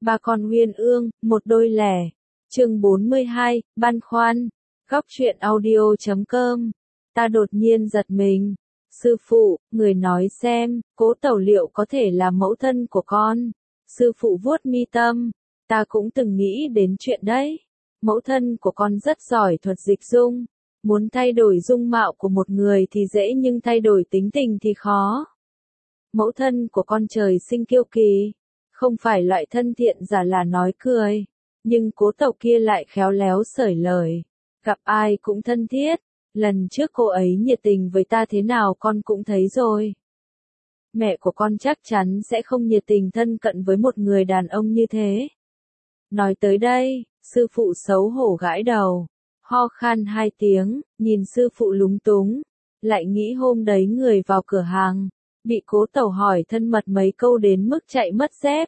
Ba con uyên ương, một đôi lẻ. Chương 42, băn khoăn. Góc truyện audio.com. Ta đột nhiên giật mình. Sư phụ, người nói xem, Cố Tẩu liệu có thể là mẫu thân của con. Sư phụ vuốt mi tâm. Ta cũng từng nghĩ đến chuyện đấy. Mẫu thân của con rất giỏi thuật dịch dung. Muốn thay đổi dung mạo của một người thì dễ nhưng thay đổi tính tình thì khó. Mẫu thân của con trời sinh kiêu kỳ. Không phải loại thân thiện giả là nói cười. Nhưng Cố Tẩu kia lại khéo léo xởi lời. Gặp ai cũng thân thiết. Lần trước cô ấy nhiệt tình với ta thế nào con cũng thấy rồi. Mẹ của con chắc chắn sẽ không nhiệt tình thân cận với một người đàn ông như thế. Nói tới đây, sư phụ xấu hổ gãi đầu. Ho khan 2 tiếng, nhìn sư phụ lúng túng. Lại nghĩ hôm đấy người vào cửa hàng. Bị Cố Tẩu hỏi thân mật mấy câu đến mức chạy mất dép.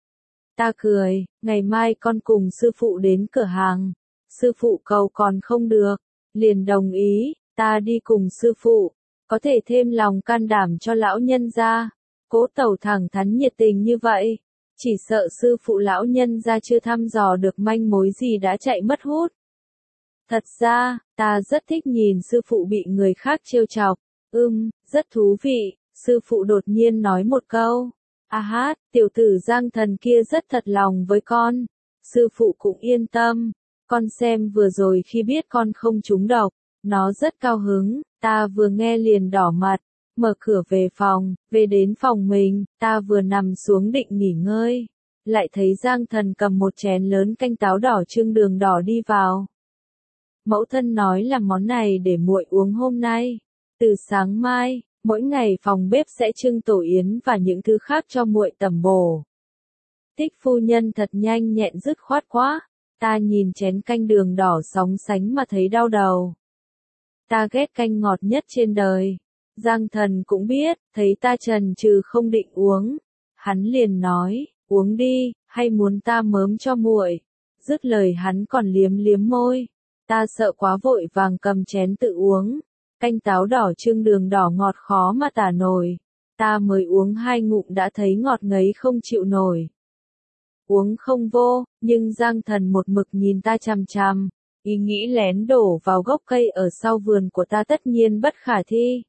Ta cười, ngày mai con cùng sư phụ đến cửa hàng. Sư phụ cầu còn không được. Liền đồng ý, ta đi cùng sư phụ. Có thể thêm lòng can đảm cho lão nhân gia. Cố Tẩu thẳng thắn nhiệt tình như vậy. Chỉ sợ sư phụ lão nhân gia chưa thăm dò được manh mối gì đã chạy mất hút. Thật ra, ta rất thích nhìn sư phụ bị người khác trêu chọc. Rất thú vị. Sư phụ đột nhiên nói một câu. Tiểu tử Giang Thần kia rất thật lòng với con. Sư phụ cũng yên tâm. Con xem vừa rồi khi biết con không trúng độc, nó rất cao hứng, ta vừa nghe liền đỏ mặt, mở cửa về phòng, về đến phòng mình, ta vừa nằm xuống định nghỉ ngơi. Lại thấy Giang Thần cầm một chén lớn canh táo đỏ chưng đường đỏ đi vào. Mẫu thân nói là món này để muội uống hôm nay. Từ sáng mai, mỗi ngày phòng bếp sẽ trưng tổ yến và những thứ khác cho muội tẩm bổ. Tích phu nhân thật nhanh nhẹn dứt khoát quá. Ta nhìn chén canh đường đỏ sóng sánh mà thấy đau đầu. Ta ghét canh ngọt nhất trên đời. Giang Thần cũng biết, thấy ta chần chừ không định uống. Hắn liền nói, uống đi, hay muốn ta mớm cho muội. Dứt lời hắn còn liếm liếm môi. Ta sợ quá vội vàng cầm chén tự uống. Canh táo đỏ chưng đường đỏ ngọt khó mà tả nổi. Ta mới uống 2 ngụm đã thấy ngọt ngấy không chịu nổi. Uống không vô, nhưng Giang Thần một mực nhìn ta chằm chằm, ý nghĩ lén đổ vào gốc cây ở sau vườn của ta tất nhiên bất khả thi.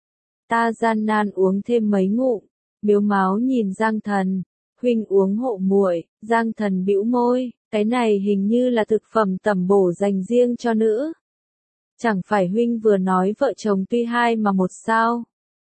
Ta gian nan uống thêm mấy ngụm, mếu máo nhìn Giang Thần, huynh uống hộ muội. Giang Thần bĩu môi, cái này hình như là thực phẩm tẩm bổ dành riêng cho nữ. Chẳng phải huynh vừa nói vợ chồng tuy hai mà một sao?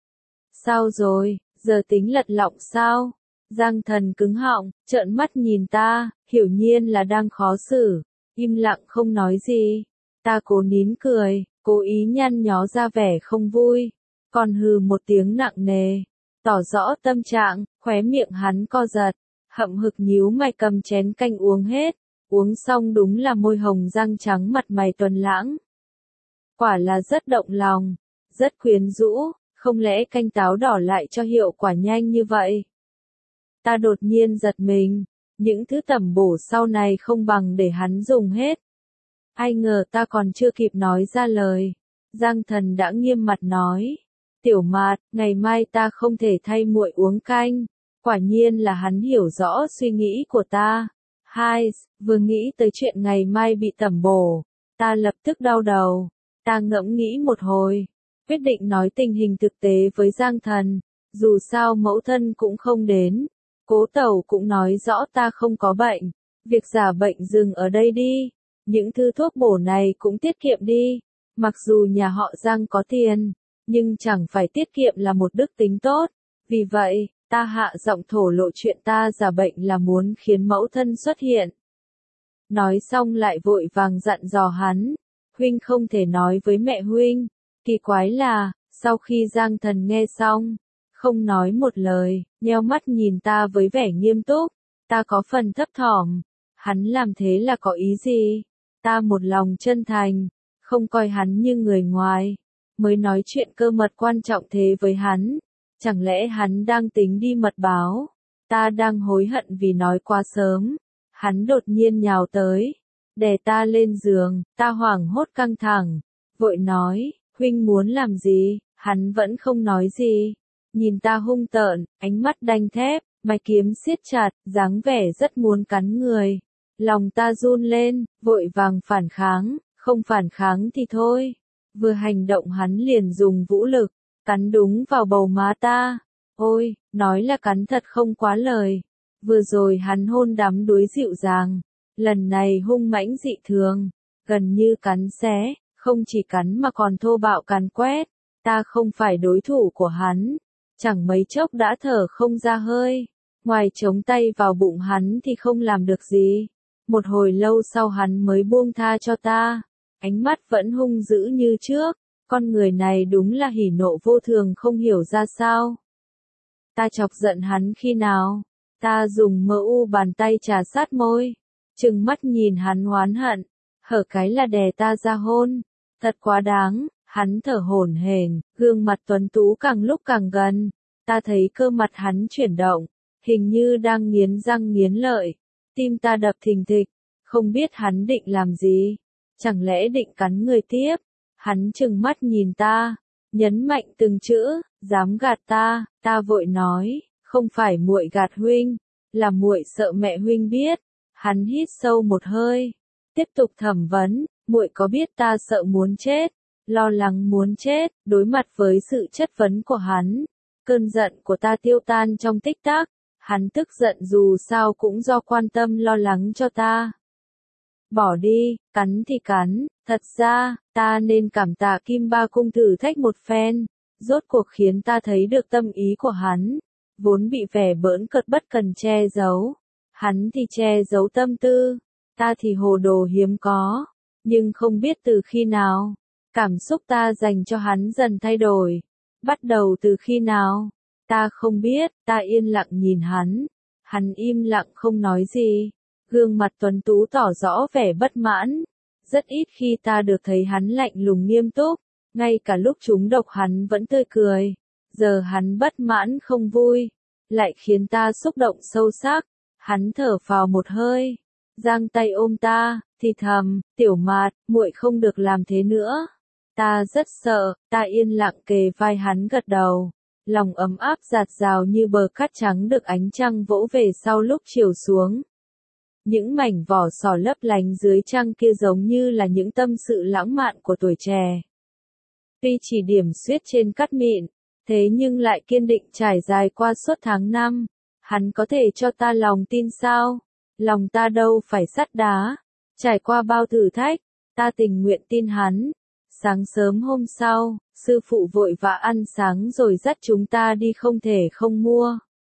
Sao rồi, giờ tính lật lọng sao? Giang Thần cứng họng, trợn mắt nhìn ta, hiển nhiên là đang khó xử, im lặng không nói gì. Ta cố nín cười, cố ý nhăn nhó ra vẻ không vui, còn hừ một tiếng nặng nề, tỏ rõ tâm trạng, khóe miệng hắn co giật, hậm hực nhíu mày cầm chén canh uống hết, uống xong đúng là môi hồng răng trắng mặt mày tuần lãng. Quả là rất động lòng, rất quyến rũ, không lẽ canh táo đỏ lại cho hiệu quả nhanh như vậy? Ta đột nhiên giật mình, những thứ tẩm bổ sau này không bằng để hắn dùng hết. Ai ngờ ta còn chưa kịp nói ra lời. Giang Thần đã nghiêm mặt nói. Tiểu Mạt, ngày mai ta không thể thay muội uống canh. Quả nhiên là hắn hiểu rõ suy nghĩ của ta. Vừa nghĩ tới chuyện ngày mai bị tẩm bổ, ta lập tức đau đầu. Ta ngẫm nghĩ một hồi, quyết định nói tình hình thực tế với Giang Thần. Dù sao mẫu thân cũng không đến. Cố Tẩu cũng nói rõ ta không có bệnh. Việc giả bệnh dừng ở đây đi. Những thứ thuốc bổ này cũng tiết kiệm đi. Mặc dù nhà họ Giang có tiền, nhưng chẳng phải tiết kiệm là một đức tính tốt. Vì vậy, ta hạ giọng thổ lộ chuyện ta giả bệnh là muốn khiến mẫu thân xuất hiện. Nói xong lại vội vàng dặn dò hắn. Huynh không thể nói với mẹ huynh. Kỳ quái là, sau khi Giang Thần nghe xong, không nói một lời, nheo mắt nhìn ta với vẻ nghiêm túc. Ta có phần thấp thỏm. Hắn làm thế là có ý gì? Ta một lòng chân thành, không coi hắn như người ngoài. Mới nói chuyện cơ mật quan trọng thế với hắn. Chẳng lẽ hắn đang tính đi mật báo? Ta đang hối hận vì nói quá sớm. Hắn đột nhiên nhào tới, đè ta lên giường, ta hoảng hốt căng thẳng. Vội nói, huynh muốn làm gì? Hắn vẫn không nói gì. Nhìn ta hung tợn, ánh mắt đanh thép, mày kiếm siết chặt, dáng vẻ rất muốn cắn người. Lòng ta run lên, vội vàng phản kháng, không phản kháng thì thôi. Vừa hành động hắn liền dùng vũ lực, cắn đúng vào bầu má ta. Ôi, nói là cắn thật không quá lời. Vừa rồi hắn hôn đắm đuối dịu dàng, lần này hung mãnh dị thường, gần như cắn xé, không chỉ cắn mà còn thô bạo càn quét. Ta không phải đối thủ của hắn, chẳng mấy chốc đã thở không ra hơi. Ngoài chống tay vào bụng hắn thì không làm được gì. Một hồi lâu sau hắn mới buông tha cho ta, ánh mắt vẫn hung dữ như trước. Con người này đúng là hỉ nộ vô thường không hiểu ra sao. Ta chọc giận hắn khi nào? Ta dùng mỡ u bàn tay trà sát môi, trừng mắt nhìn hắn oán hận, hở cái là đè ta ra hôn. Thật quá đáng, hắn thở hổn hển, gương mặt tuấn tú càng lúc càng gần. Ta thấy cơ mặt hắn chuyển động, hình như đang nghiến răng nghiến lợi. Tim ta đập thình thịch, không biết hắn định làm gì. Chẳng lẽ định cắn người tiếp? Hắn trừng mắt nhìn ta, nhấn mạnh từng chữ, dám gạt ta. Ta vội nói, không phải muội gạt huynh, là muội sợ mẹ huynh biết. Hắn hít sâu một hơi, tiếp tục thẩm vấn, muội có biết ta sợ muốn chết, lo lắng muốn chết. Đối mặt với sự chất vấn của hắn, cơn giận của ta tiêu tan trong tích tắc. Hắn tức giận dù sao cũng do quan tâm lo lắng cho ta. Bỏ đi, cắn thì cắn, thật ra, ta nên cảm tạ Kim Ba Cung thử thách một phen, rốt cuộc khiến ta thấy được tâm ý của hắn, vốn bị vẻ bỡn cợt bất cần che giấu. Hắn thì che giấu tâm tư, ta thì hồ đồ hiếm có, nhưng không biết từ khi nào, cảm xúc ta dành cho hắn dần thay đổi. Bắt đầu từ khi nào? Ta không biết, ta yên lặng nhìn hắn im lặng không nói gì. Gương mặt tuấn tú tỏ rõ vẻ bất mãn. Rất ít khi ta được thấy hắn lạnh lùng nghiêm túc, ngay cả lúc trúng độc hắn vẫn tươi cười. Giờ hắn bất mãn không vui, lại khiến ta xúc động sâu sắc. Hắn thở phào một hơi, giang tay ôm ta, thì thầm, Tiểu Mạt, muội không được làm thế nữa. Ta rất sợ, ta yên lặng kề vai hắn gật đầu. Lòng ấm áp dạt dào như bờ cát trắng được ánh trăng vỗ về sau lúc chiều xuống. Những mảnh vỏ sò lấp lánh dưới trăng kia giống như là những tâm sự lãng mạn của tuổi trẻ. Tuy chỉ điểm xuyết trên cát mịn, thế nhưng lại kiên định trải dài qua suốt tháng năm. Hắn có thể cho ta lòng tin sao? Lòng ta đâu phải sắt đá. Trải qua bao thử thách, ta tình nguyện tin hắn. Sáng sớm hôm sau, sư phụ vội vã ăn sáng rồi dắt chúng ta đi không thể không mua.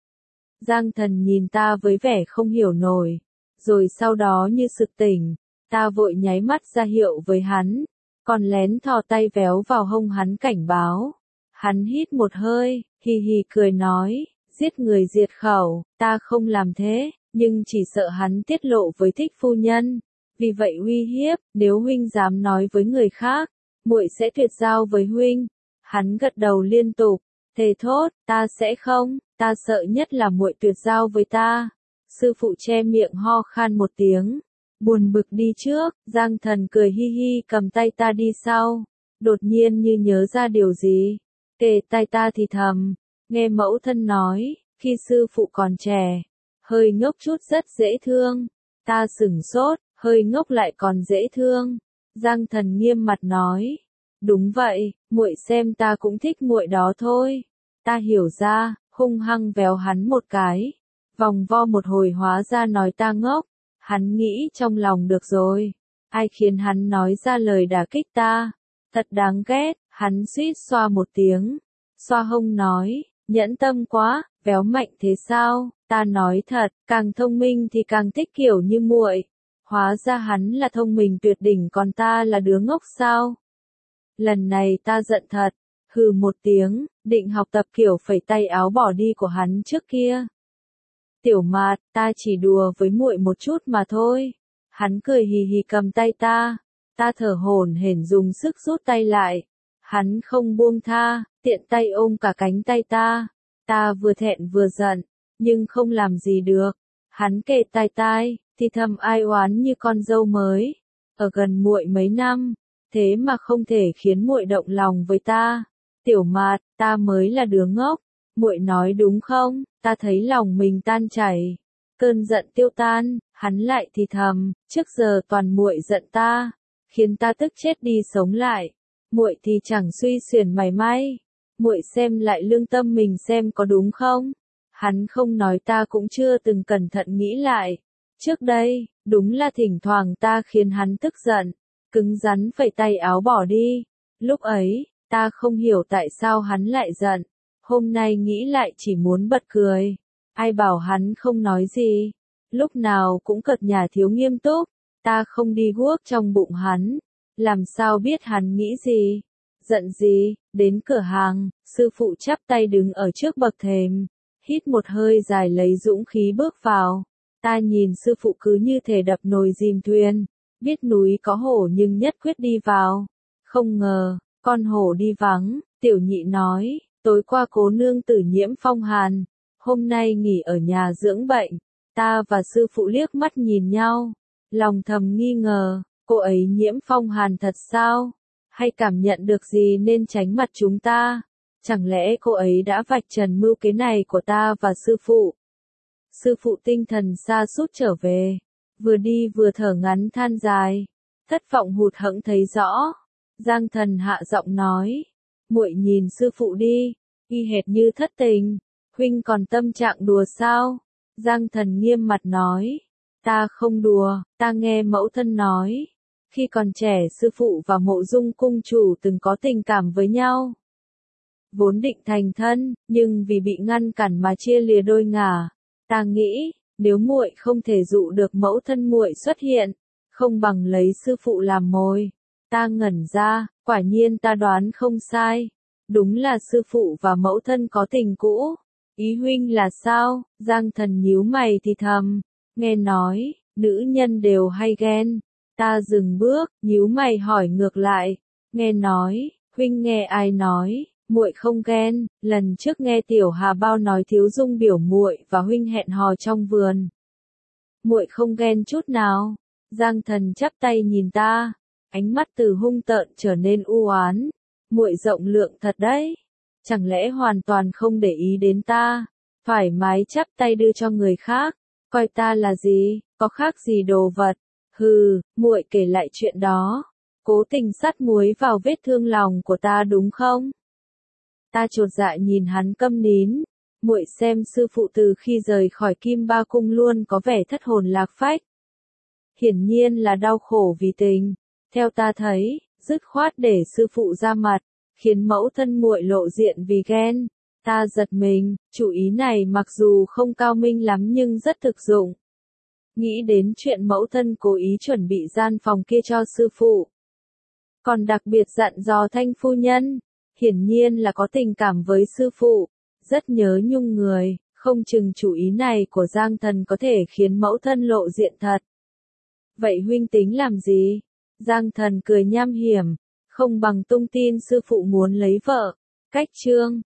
Giang Thần nhìn ta với vẻ không hiểu nổi, rồi sau đó như sực tỉnh, ta vội nháy mắt ra hiệu với hắn, còn lén thò tay véo vào hông hắn cảnh báo. Hắn hít một hơi, hì hì cười nói, giết người diệt khẩu, ta không làm thế, nhưng chỉ sợ hắn tiết lộ với thích phu nhân. Vì vậy uy hiếp, nếu huynh dám nói với người khác, muội sẽ tuyệt giao với huynh. Hắn gật đầu liên tục, thề thốt, ta sẽ không, ta sợ nhất là muội tuyệt giao với ta. Sư phụ che miệng ho khan một tiếng, buồn bực đi trước. Giang Thần cười hi hi cầm tay ta đi sau, đột nhiên như nhớ ra điều gì, kề tai ta thì thầm, nghe mẫu thân nói, khi sư phụ còn trẻ, hơi ngốc chút rất dễ thương. Ta sửng sốt, hơi ngốc lại còn dễ thương. Giang Thần nghiêm mặt nói, đúng vậy, muội xem ta cũng thích muội đó thôi. Ta hiểu ra, hung hăng véo hắn một cái, vòng vo một hồi hóa ra nói ta ngốc. Hắn nghĩ trong lòng được rồi, ai khiến hắn nói ra lời đả kích ta, thật đáng ghét. Hắn suýt xoa một tiếng, xoa hông nói, nhẫn tâm quá, véo mạnh thế sao? Ta nói thật, càng thông minh thì càng thích kiểu như muội. Hóa ra hắn là thông minh tuyệt đỉnh còn ta là đứa ngốc sao? Lần này ta giận thật, hừ một tiếng, định học tập kiểu phẩy tay áo bỏ đi của hắn trước kia. Tiểu Mạt, ta chỉ đùa với muội một chút mà thôi. Hắn cười hì hì cầm tay ta, ta thở hổn hển dùng sức rút tay lại. Hắn không buông tha, tiện tay ôm cả cánh tay ta. Ta vừa thẹn vừa giận, nhưng không làm gì được. Hắn kề tai, thì thầm ai oán như con dâu mới, ở gần muội mấy năm, thế mà không thể khiến muội động lòng với ta. Tiểu Mạt, ta mới là đứa ngốc, Muội nói đúng không? Ta thấy lòng mình tan chảy. Cơn giận tiêu tan, hắn lại thì thầm, trước giờ toàn muội giận ta, khiến ta tức chết đi sống lại. Muội thì chẳng suy xuyển mảy may. Muội xem lại lương tâm mình xem có đúng không? Hắn không nói ta cũng chưa từng cẩn thận nghĩ lại. Trước đây, đúng là thỉnh thoảng ta khiến hắn tức giận, cứng rắn phẩy tay áo bỏ đi. Lúc ấy, ta không hiểu tại sao hắn lại giận. Hôm nay nghĩ lại chỉ muốn bật cười. Ai bảo hắn không nói gì. Lúc nào cũng cợt nhả thiếu nghiêm túc. Ta không đi guốc trong bụng hắn. Làm sao biết hắn nghĩ gì? Giận gì? Đến cửa hàng, sư phụ chắp tay đứng ở trước bậc thềm. Hít một hơi dài lấy dũng khí bước vào. Ta nhìn sư phụ cứ như thể đập nồi dìm thuyền. Biết núi có hổ nhưng nhất quyết đi vào. Không ngờ, con hổ đi vắng. Tiểu nhị nói, tối qua cố nương tử nhiễm phong hàn. Hôm nay nghỉ ở nhà dưỡng bệnh. Ta và sư phụ liếc mắt nhìn nhau. Lòng thầm nghi ngờ, cô ấy nhiễm phong hàn thật sao? Hay cảm nhận được gì nên tránh mặt chúng ta? Chẳng lẽ cô ấy đã vạch trần mưu kế này của ta và sư phụ? Sư phụ tinh thần sa sút trở về. Vừa đi vừa thở ngắn than dài. Thất vọng hụt hẫng thấy rõ. Giang Thần hạ giọng nói. Muội nhìn sư phụ đi. Y hệt như thất tình. Huynh còn tâm trạng đùa sao? Giang Thần nghiêm mặt nói. Ta không đùa, ta nghe mẫu thân nói. Khi còn trẻ sư phụ và Mộ Dung cung chủ từng có tình cảm với nhau. Vốn định thành thân, nhưng vì bị ngăn cản mà chia lìa đôi ngả. Ta nghĩ, nếu muội không thể dụ được mẫu thân muội xuất hiện, không bằng lấy sư phụ làm mồi. Ta ngẩn ra, quả nhiên ta đoán không sai. Đúng là sư phụ và mẫu thân có tình cũ. Ý huynh là sao? Giang Thần nhíu mày thì thầm. Nghe nói, nữ nhân đều hay ghen. Ta dừng bước, nhíu mày hỏi ngược lại. Nghe nói, huynh nghe ai nói, muội không ghen. Lần trước nghe Tiểu Hà Bao nói Thiếu Dung biểu muội và huynh hẹn hò trong vườn. Muội không ghen chút nào. Giang Thần chắp tay nhìn ta, ánh mắt từ hung tợn trở nên u oán. Muội rộng lượng thật đấy. Chẳng lẽ hoàn toàn không để ý đến ta, thoải mái chắp tay đưa cho người khác, coi ta là gì, có khác gì đồ vật. Hừ, muội kể lại chuyện đó, cố tình sắt muối vào vết thương lòng của ta đúng không? Ta chột dạ nhìn hắn câm nín. Muội xem sư phụ từ khi rời khỏi Kim Ba Cung luôn có vẻ thất hồn lạc phách. Hiển nhiên là đau khổ vì tình. Theo ta thấy, dứt khoát để sư phụ ra mặt, khiến mẫu thân muội lộ diện vì ghen. Ta giật mình, chủ ý này mặc dù không cao minh lắm nhưng rất thực dụng. Nghĩ đến chuyện mẫu thân cố ý chuẩn bị gian phòng kia cho sư phụ. Còn đặc biệt dặn dò Thanh phu nhân, hiển nhiên là có tình cảm với sư phụ, rất nhớ nhung người, không chừng chủ ý này của Giang Thần có thể khiến mẫu thân lộ diện thật. Vậy huynh tính làm gì? Giang Thần cười nham hiểm, không bằng tung tin sư phụ muốn lấy vợ. Cách chương